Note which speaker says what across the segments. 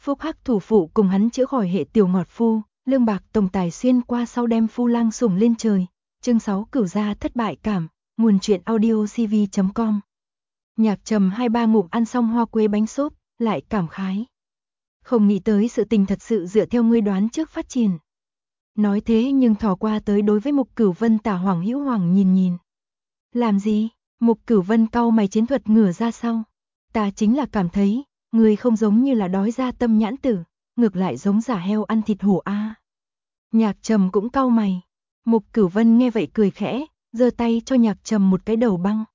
Speaker 1: Phúc hắc thủ phụ cùng hắn chữa khỏi hệ tiểu ngọt phu, lương bạc tổng tài xuyên qua sau đem phu lang sủng lên trời. Chương 6 Cửu gia thất bại cảm, nguồn truyện audiocv.com. Nhạc Trầm 2-3 ngụm ăn xong hoa quế bánh xốp, lại cảm khái. Không nghĩ tới sự tình thật sự dựa theo ngươi đoán trước phát triển. Nói thế nhưng thò qua tới đối với Mục Cửu Vân tả Hoàng Hữu Hoàng nhìn. Làm gì? Mục Cửu Vân cau mày chiến thuật ngửa ra sau. Ta chính là cảm thấy, ngươi không giống như là đói ra tâm nhãn tử, ngược lại giống giả heo ăn thịt hổ a. Nhạc Trầm cũng cau mày. Mục Cửu Vân nghe vậy cười khẽ, giơ tay cho Nhạc Trầm một cái đầu băng.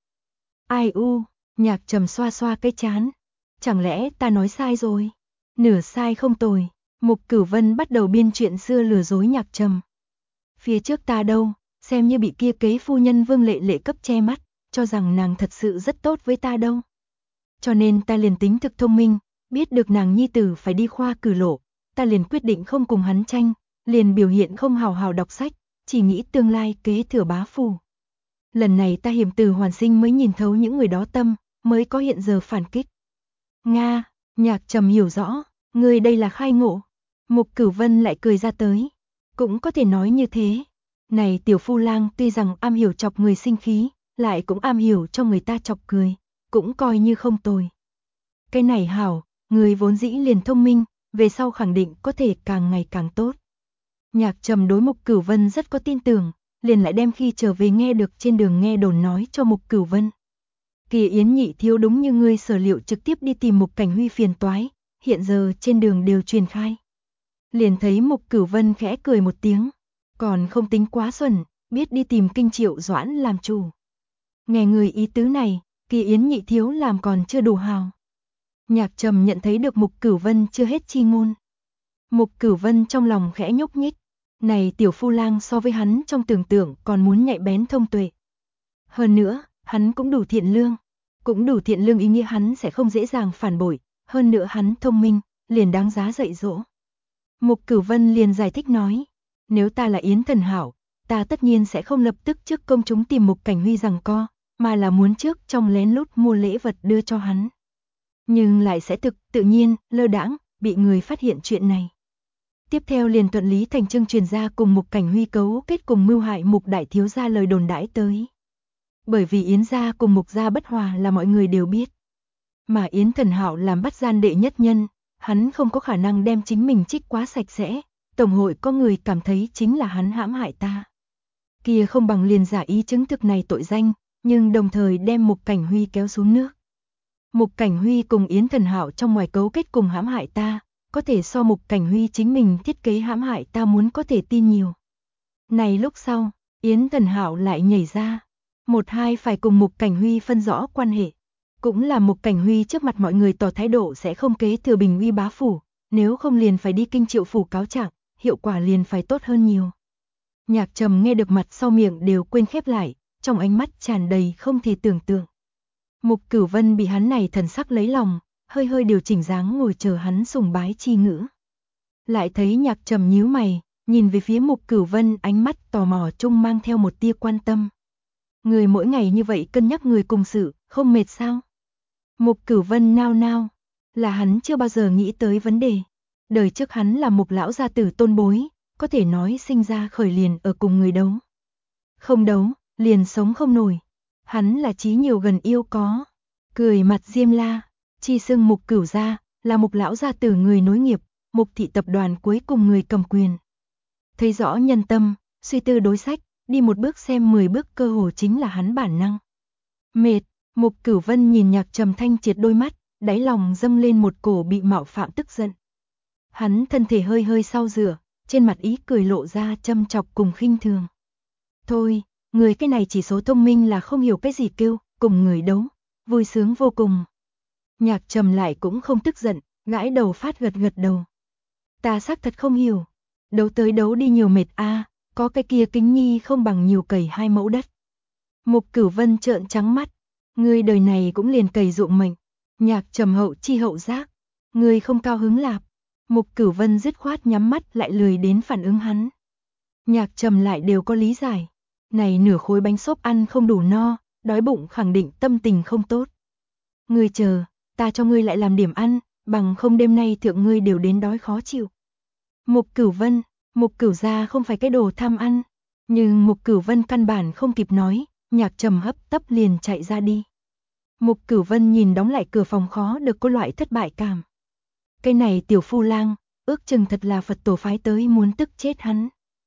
Speaker 1: Ai u, Nhạc Trầm xoa xoa cái trán. Chẳng lẽ ta nói sai rồi? Nửa sai không tồi. Mục Cửu Vân bắt đầu biên chuyện xưa lừa dối Nhạc Trầm. Phía trước ta đâu, xem như bị kia kế phu nhân Vương Lệ Lệ cấp che mắt, cho rằng nàng thật sự rất tốt với ta đâu. Cho nên ta liền tính thực thông minh, biết được nàng nhi tử phải đi khoa cử lộ, ta liền quyết định không cùng hắn tranh, liền biểu hiện không hào hào đọc sách, chỉ nghĩ tương lai kế thừa bá phủ. Lần này ta hiểm từ hoàn sinh mới nhìn thấu những người đó tâm, mới có hiện giờ phản kích. Nga, Nhạc Trầm hiểu rõ, ngươi đây là khai ngộ. Mục Cửu Vân lại cười ra tới. Cũng có thể nói như thế. Này tiểu phu lang tuy rằng am hiểu chọc người sinh khí, lại cũng am hiểu cho người ta chọc cười, cũng coi như không tồi. Cái này hảo, người vốn dĩ liền thông minh, về sau khẳng định có thể càng ngày càng tốt. Nhạc Trầm đối Mục Cửu Vân rất có tin tưởng, liền lại đem khi trở về nghe được trên đường nghe đồn nói cho Mục Cửu Vân. Kỳ Yến nhị thiếu đúng như ngươi sở liệu trực tiếp đi tìm Mục Cảnh Huy phiền toái, hiện giờ trên đường đều truyền khai. Liền thấy Mục Cửu Vân khẽ cười một tiếng, còn không tính quá xuẩn, biết đi tìm Kinh Triệu Doãn làm chủ. Nghe người ý tứ này, Kỳ Yến nhị thiếu làm còn chưa đủ hào. Nhạc Trầm nhận thấy được Mục Cửu Vân chưa hết chi ngôn. Mục Cửu Vân trong lòng khẽ nhúc nhích, này tiểu phu lang so với hắn trong tưởng tượng còn muốn nhạy bén thông tuệ. Hơn nữa, hắn cũng đủ thiện lương ý nghĩa hắn sẽ không dễ dàng phản bội, hơn nữa hắn thông minh, liền đáng giá dạy dỗ. Mục Cửu Vân liền giải thích nói, nếu ta là Yến Thần Hảo, ta tất nhiên sẽ không lập tức trước công chúng tìm Mục Cảnh Huy giằng co, mà là muốn trước trong lén lút mua lễ vật đưa cho hắn. Nhưng lại sẽ tự nhiên, lơ đãng, bị người phát hiện chuyện này. Tiếp theo liền thuận lý thành chương truyền ra cùng Mục Cảnh Huy cấu kết cùng mưu hại Mục đại thiếu gia lời đồn đãi tới. Bởi vì Yến gia cùng Mục gia bất hòa là mọi người đều biết. Mà Yến Thần Hạo làm bắt gian đệ nhất nhân, hắn không có khả năng đem chính mình trích quá sạch sẽ, tổng hội có người cảm thấy chính là hắn hãm hại ta. Kia không bằng liền giả ý chứng thực này tội danh, nhưng đồng thời đem Mục Cảnh Huy kéo xuống nước. Mục Cảnh Huy cùng Yến Thần Hạo trong ngoài cấu kết cùng hãm hại ta, có thể so Mục Cảnh Huy chính mình thiết kế hãm hại ta muốn có thể tin nhiều. Này lúc sau, Yến Thần Hạo lại nhảy ra, một hai phải cùng Mục Cảnh Huy phân rõ quan hệ. Cũng là Mục Cảnh Huy trước mặt mọi người tỏ thái độ sẽ không kế thừa Bình Uy bá phủ, nếu không liền phải đi Kinh Triệu phủ cáo trạng, hiệu quả liền phải tốt hơn nhiều. Nhạc Trầm nghe được mặt sau miệng đều quên khép lại, trong ánh mắt tràn đầy không thể tưởng tượng. Mục Cửu Vân bị hắn này thần sắc lấy lòng, hơi hơi điều chỉnh dáng ngồi chờ hắn sùng bái chi ngữ. Lại thấy Nhạc Trầm nhíu mày, nhìn về phía Mục Cửu Vân ánh mắt tò mò chung mang theo một tia quan tâm. Người mỗi ngày như vậy cân nhắc người cùng sự, không mệt sao? Mục Cửu Vân nao nao, là hắn chưa bao giờ nghĩ tới vấn đề. Đời trước hắn là Mục lão gia tử tôn bối, có thể nói sinh ra khởi liền ở cùng người đấu. Không đấu, liền sống không nổi. Hắn là trí nhiều gần yêu có. Cười mặt diêm la, chi xưng Mục Cửu gia, là Mục lão gia tử người nối nghiệp, Mục thị tập đoàn cuối cùng người cầm quyền. Thấy rõ nhân tâm, suy tư đối sách, đi một bước xem 10 bước cơ hồ chính là hắn bản năng. Mệt. Mục Cửu Vân nhìn Nhạc Trầm thanh triệt đôi mắt, đáy lòng dâng lên một cổ bị mạo phạm tức giận. Hắn thân thể hơi hơi sau rửa, trên mặt ý cười lộ ra châm chọc cùng khinh thường. Thôi, người cái này chỉ số thông minh là không hiểu cái gì kêu, cùng người đấu, vui sướng vô cùng. Nhạc Trầm lại cũng không tức giận, gãi đầu phát gật gật đầu. Ta xác thật không hiểu, đấu tới đấu đi nhiều mệt a, có cái kia kính nhi không bằng nhiều cày 2 mẫu đất. Mục Cửu Vân trợn trắng mắt. Ngươi đời này cũng liền cày ruộng mình. Nhạc Trầm hậu chi hậu giác. Ngươi không cao hứng lạp. Mục Cửu Vân dứt khoát nhắm mắt lại lười đến phản ứng hắn. Nhạc Trầm lại đều có lý giải. Này nửa khối bánh xốp ăn không đủ no, đói bụng khẳng định tâm tình không tốt. Ngươi chờ, ta cho ngươi lại làm điểm ăn, bằng không đêm nay thượng ngươi đều đến đói khó chịu. Mục Cửu Vân, Mục Cửu gia không phải cái đồ tham ăn, nhưng Mục Cửu Vân căn bản không kịp nói, Nhạc Trầm hấp tấp liền chạy ra đi. Mục Cửu Vân nhìn đóng lại cửa phòng khó được có loại thất bại cảm. Cái này tiểu phu lang, ước chừng thật là Phật tổ phái tới muốn tức chết hắn.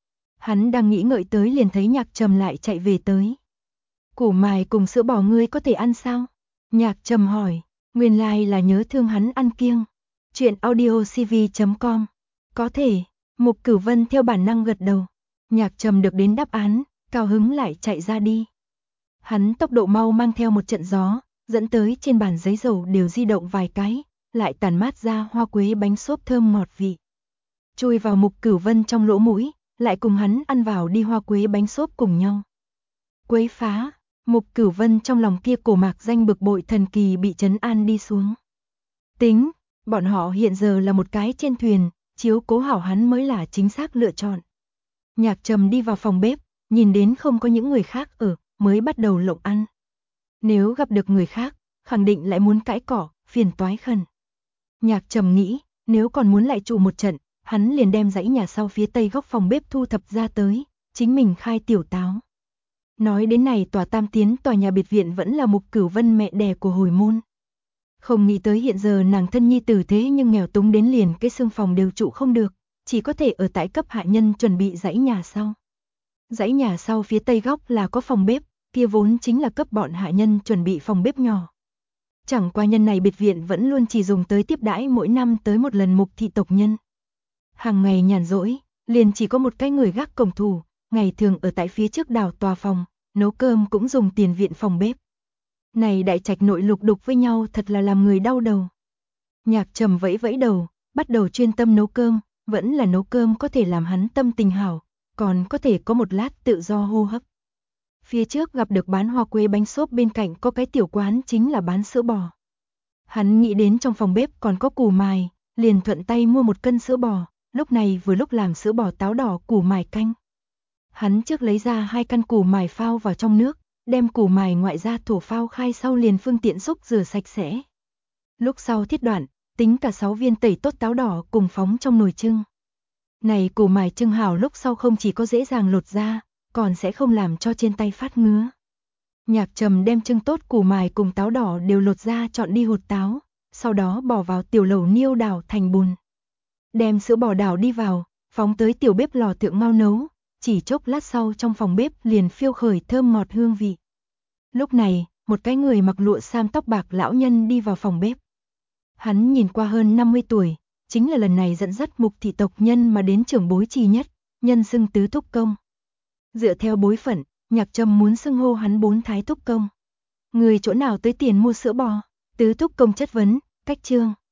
Speaker 1: Hắn đang nghĩ ngợi tới liền thấy Nhạc Trầm lại chạy về tới. Củ mài cùng sữa bò ngươi có thể ăn sao? Nhạc Trầm hỏi, nguyên lai là nhớ thương hắn ăn kiêng. Chuyện audiocv.com. Có thể, Mục Cửu Vân theo bản năng gật đầu. Nhạc Trầm được đến đáp án, cao hứng lại chạy ra đi. Hắn tốc độ mau mang theo một trận gió, dẫn tới trên bàn giấy dầu đều di động vài cái, lại tản mát ra hoa quế bánh xốp thơm ngọt vị. Chui vào Mục Cửu Vân trong lỗ mũi, lại cùng hắn ăn vào đi hoa quế bánh xốp cùng nhau. Quấy phá, Mục Cửu Vân trong lòng kia cổ mạc danh bực bội thần kỳ bị trấn an đi xuống. Tính, bọn họ hiện giờ là một cái trên thuyền, chiếu cố hảo hắn mới là chính xác lựa chọn. Nhạc Trầm đi vào phòng bếp, nhìn đến không có những người khác ở, mới bắt đầu lộng ăn. Nếu gặp được người khác, khẳng định lại muốn cãi cỏ, phiền toái khẩn. Nhạc Trầm nghĩ, nếu còn muốn lại trụ một trận, hắn liền đem dãy nhà sau phía tây góc phòng bếp thu thập ra tới, chính mình khai tiểu táo. Nói đến này tòa tam tiến tòa nhà biệt viện vẫn là Mục Cửu Vân mẹ đẻ của hồi môn. Không nghĩ tới hiện giờ nàng thân nhi tử thế nhưng nghèo túng đến liền cái xương phòng đều trụ không được, chỉ có thể ở tại cấp hạ nhân chuẩn bị dãy nhà sau. Dãy nhà sau phía tây góc là có phòng bếp, kia vốn chính là cấp bọn hạ nhân chuẩn bị phòng bếp nhỏ. Chẳng qua nhân này biệt viện vẫn luôn chỉ dùng tới tiếp đãi mỗi năm tới một lần Mục thị tộc nhân. Hàng ngày nhàn rỗi, liền chỉ có một cái người gác cổng thủ, ngày thường ở tại phía trước đào tòa phòng, nấu cơm cũng dùng tiền viện phòng bếp. Này đại trạch nội lục đục với nhau thật là làm người đau đầu. Nhạc Trầm vẫy vẫy đầu, bắt đầu chuyên tâm nấu cơm, vẫn là nấu cơm có thể làm hắn tâm tình hảo, còn có thể có một lát tự do hô hấp. Phía trước gặp được bán hoa quế bánh xốp bên cạnh có cái tiểu quán chính là bán sữa bò. Hắn nghĩ đến trong phòng bếp còn có củ mài, liền thuận tay mua 1 cân sữa bò, lúc này vừa lúc làm sữa bò táo đỏ củ mài canh. Hắn trước lấy ra 2 căn củ mài phao vào trong nước, đem củ mài ngoại ra thổ phao khai sau liền phương tiện xúc rửa sạch sẽ. Lúc sau thiết đoạn, tính cả 6 viên tẩy tốt táo đỏ cùng phóng trong nồi trưng. Này củ mài trưng hảo lúc sau không chỉ có dễ dàng lột ra, còn sẽ không làm cho trên tay phát ngứa. Nhạc Trầm đem trưng tốt củ mài cùng táo đỏ đều lột ra chọn đi hột táo, sau đó bỏ vào tiểu lẩu niêu đảo thành bùn. Đem sữa bò đảo đi vào, phóng tới tiểu bếp lò thượng mau nấu, chỉ chốc lát sau trong phòng bếp liền phiêu khởi thơm ngọt hương vị. Lúc này, một cái người mặc lụa sam tóc bạc lão nhân đi vào phòng bếp. Hắn nhìn qua hơn 50 tuổi, chính là lần này dẫn dắt Mục thị tộc nhân mà đến trưởng bối trì nhất, nhân xưng tứ thúc công. Dựa theo bối phận, Nhạc Trầm muốn xưng hô hắn 4 thái thúc công. Người chỗ nào tới tiền mua sữa bò? Tứ thúc công chất vấn, cách trương.